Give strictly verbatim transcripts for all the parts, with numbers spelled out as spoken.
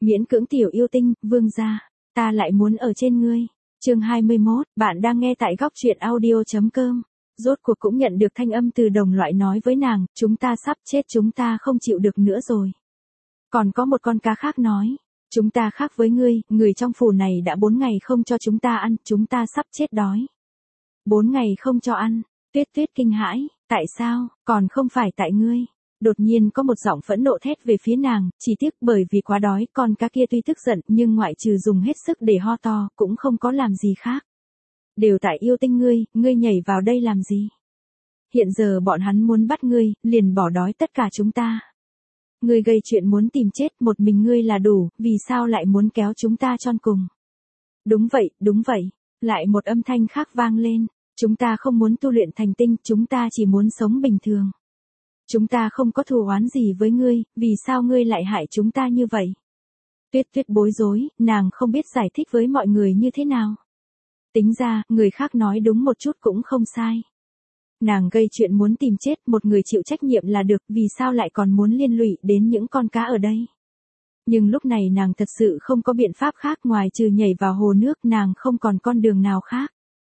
Miễn cưỡng tiểu yêu tinh, vương gia, ta lại muốn ở trên ngươi. Chương hai mươi mốt, bạn đang nghe tại góc truyện audio chấm com. Rốt cuộc cũng nhận được thanh âm từ đồng loại nói với nàng, chúng ta sắp chết, chúng ta không chịu được nữa rồi. Còn có một con cá khác nói, chúng ta khác với ngươi, người trong phủ này đã bốn ngày không cho chúng ta ăn, chúng ta sắp chết đói. Bốn ngày không cho ăn, Tuyết Tuyết kinh hãi, tại sao, còn không phải tại ngươi. Đột nhiên có một giọng phẫn nộ thét về phía nàng, chỉ tiếc bởi vì quá đói, con cá kia tuy tức giận nhưng ngoại trừ dùng hết sức để ho to, cũng không có làm gì khác. Đều tại yêu tinh ngươi, ngươi nhảy vào đây làm gì? Hiện giờ bọn hắn muốn bắt ngươi, liền bỏ đói tất cả chúng ta. Ngươi gây chuyện muốn tìm chết, một mình ngươi là đủ, vì sao lại muốn kéo chúng ta chôn cùng? Đúng vậy, đúng vậy. Lại một âm thanh khác vang lên, chúng ta không muốn tu luyện thành tinh, chúng ta chỉ muốn sống bình thường. Chúng ta không có thù oán gì với ngươi, vì sao ngươi lại hại chúng ta như vậy? Tuyết Tuyết bối rối, nàng không biết giải thích với mọi người như thế nào. Tính ra, người khác nói đúng một chút cũng không sai. Nàng gây chuyện muốn tìm chết, một người chịu trách nhiệm là được, vì sao lại còn muốn liên lụy đến những con cá ở đây? Nhưng lúc này nàng thật sự không có biện pháp khác ngoài trừ nhảy vào hồ nước, nàng không còn con đường nào khác.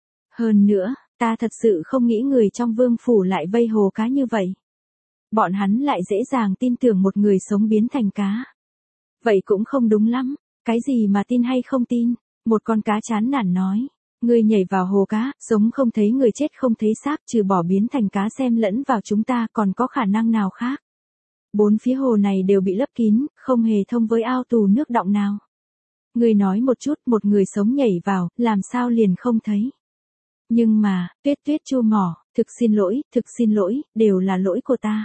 Hơn nữa, ta thật sự không nghĩ người trong vương phủ lại vây hồ cá như vậy. Bọn hắn lại dễ dàng tin tưởng một người sống biến thành cá. Vậy cũng không đúng lắm, cái gì mà tin hay không tin, một con cá chán nản nói. Ngươi nhảy vào hồ cá, sống không thấy người chết không thấy xác, trừ bỏ biến thành cá xem lẫn vào chúng ta còn có khả năng nào khác. Bốn phía hồ này đều bị lấp kín, không hề thông với ao tù nước đọng nào. Ngươi nói một chút, một người sống nhảy vào, làm sao liền không thấy. Nhưng mà, Tuyết Tuyết chu mỏ, thực xin lỗi, thực xin lỗi, đều là lỗi của ta.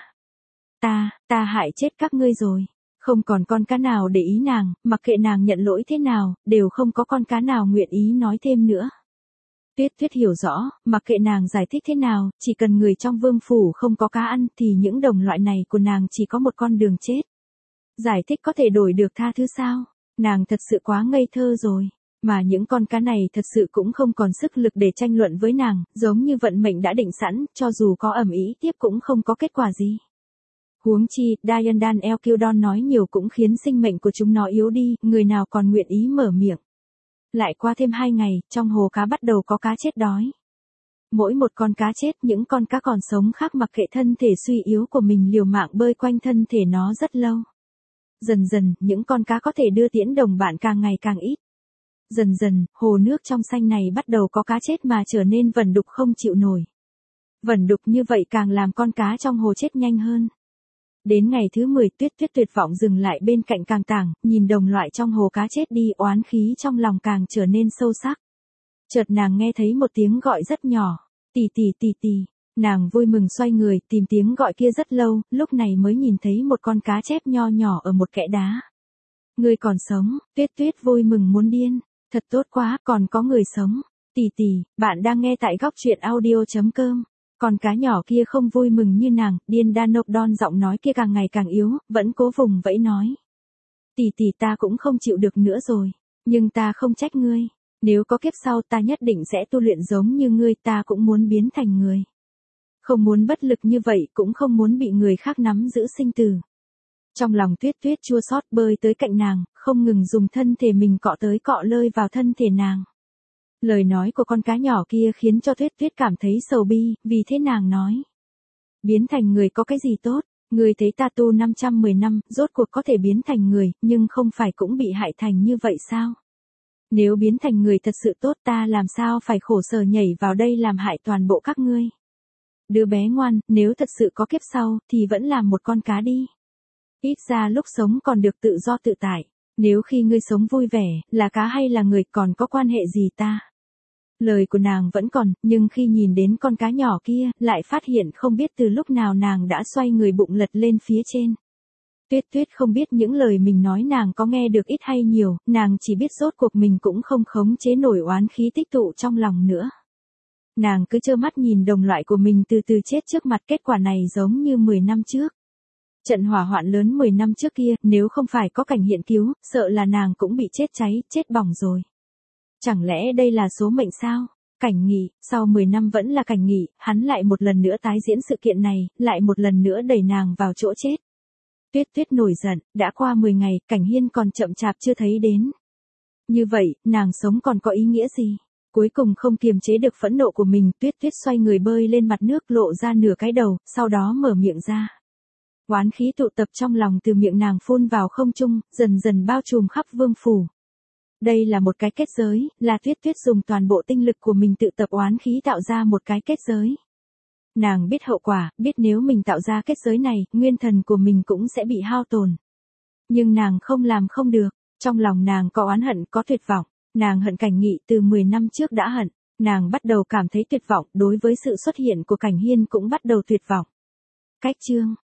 Ta, ta hại chết các ngươi rồi. Không còn con cá nào để ý nàng, mặc kệ nàng nhận lỗi thế nào, đều không có con cá nào nguyện ý nói thêm nữa. Tuyết Tuyết hiểu rõ, mặc kệ nàng giải thích thế nào, chỉ cần người trong vương phủ không có cá ăn thì những đồng loại này của nàng chỉ có một con đường chết. Giải thích có thể đổi được tha thứ sao? Nàng thật sự quá ngây thơ rồi. Mà những con cá này thật sự cũng không còn sức lực để tranh luận với nàng, giống như vận mệnh đã định sẵn, cho dù có ầm ĩ tiếp cũng không có kết quả gì. Huống chi, Diane Dan Elkildon nói nhiều cũng khiến sinh mệnh của chúng nó yếu đi, người nào còn nguyện ý mở miệng. Lại qua thêm hai ngày, trong hồ cá bắt đầu có cá chết đói. Mỗi một con cá chết, những con cá còn sống khác mặc kệ thân thể suy yếu của mình liều mạng bơi quanh thân thể nó rất lâu. Dần dần, những con cá có thể đưa tiễn đồng bạn càng ngày càng ít. Dần dần, hồ nước trong xanh này bắt đầu có cá chết mà trở nên vẩn đục không chịu nổi. Vẩn đục như vậy càng làm con cá trong hồ chết nhanh hơn. Đến ngày thứ mười, Tuyết Tuyết tuyệt vọng dừng lại bên cạnh càng tảng, nhìn đồng loại trong hồ cá chết đi, oán khí trong lòng càng trở nên sâu sắc. Chợt nàng nghe thấy một tiếng gọi rất nhỏ, tì tì tì tì, nàng vui mừng xoay người, tìm tiếng gọi kia rất lâu, lúc này mới nhìn thấy một con cá chép nho nhỏ ở một kẽ đá. Người còn sống, Tuyết Tuyết vui mừng muốn điên, thật tốt quá, còn có người sống. Tì tì, bạn đang nghe tại góc truyện audio chấm com. Con cá nhỏ kia không vui mừng như nàng, điên đa nộp đon giọng nói kia càng ngày càng yếu, vẫn cố vùng vẫy nói. Tỷ tỷ ta cũng không chịu được nữa rồi, nhưng ta không trách ngươi, nếu có kiếp sau ta nhất định sẽ tu luyện giống như ngươi, ta cũng muốn biến thành người. Không muốn bất lực như vậy, cũng không muốn bị người khác nắm giữ sinh tử. Trong lòng Tuyết Tuyết chua xót bơi tới cạnh nàng, không ngừng dùng thân thể mình cọ tới cọ lơi vào thân thể nàng. Lời nói của con cá nhỏ kia khiến cho Tuyết Tuyết cảm thấy sầu bi, vì thế nàng nói. Biến thành người có cái gì tốt, người thấy ta tu năm trăm mười năm, rốt cuộc có thể biến thành người, nhưng không phải cũng bị hại thành như vậy sao? Nếu biến thành người thật sự tốt ta làm sao phải khổ sở nhảy vào đây làm hại toàn bộ các ngươi? Đứa bé ngoan, nếu thật sự có kiếp sau, thì vẫn làm một con cá đi. Ít ra lúc sống còn được tự do tự tại. Nếu khi ngươi sống vui vẻ, là cá hay là người còn có quan hệ gì ta? Lời của nàng vẫn còn, nhưng khi nhìn đến con cá nhỏ kia, lại phát hiện không biết từ lúc nào nàng đã xoay người bụng lật lên phía trên. Tuyết Tuyết không biết những lời mình nói nàng có nghe được ít hay nhiều, nàng chỉ biết rốt cuộc mình cũng không khống chế nổi oán khí tích tụ trong lòng nữa. Nàng cứ trơ mắt nhìn đồng loại của mình từ từ chết trước mặt, kết quả này giống như mười năm trước. Trận hỏa hoạn lớn mười năm trước kia, nếu không phải có cảnh hiện cứu, sợ là nàng cũng bị chết cháy, chết bỏng rồi. Chẳng lẽ đây là số mệnh sao? Cảnh Nghị, sau mười năm vẫn là Cảnh Nghị, hắn lại một lần nữa tái diễn sự kiện này, lại một lần nữa đẩy nàng vào chỗ chết. Tuyết Tuyết nổi giận, đã qua mười ngày, Cảnh Hiên còn chậm chạp chưa thấy đến. Như vậy, nàng sống còn có ý nghĩa gì? Cuối cùng không kiềm chế được phẫn nộ của mình, Tuyết Tuyết xoay người bơi lên mặt nước lộ ra nửa cái đầu, sau đó mở miệng ra. Oán khí tụ tập trong lòng từ miệng nàng phun vào không trung, dần dần bao trùm khắp vương phủ. Đây là một cái kết giới, là Tuyết Tuyết dùng toàn bộ tinh lực của mình tự tập oán khí tạo ra một cái kết giới. Nàng biết hậu quả, biết nếu mình tạo ra kết giới này, nguyên thần của mình cũng sẽ bị hao tổn. Nhưng nàng không làm không được, trong lòng nàng có oán hận, có tuyệt vọng. Nàng hận Cảnh Nghị từ mười năm trước đã hận, nàng bắt đầu cảm thấy tuyệt vọng, đối với sự xuất hiện của Cảnh Hiên cũng bắt đầu tuyệt vọng. Cách chương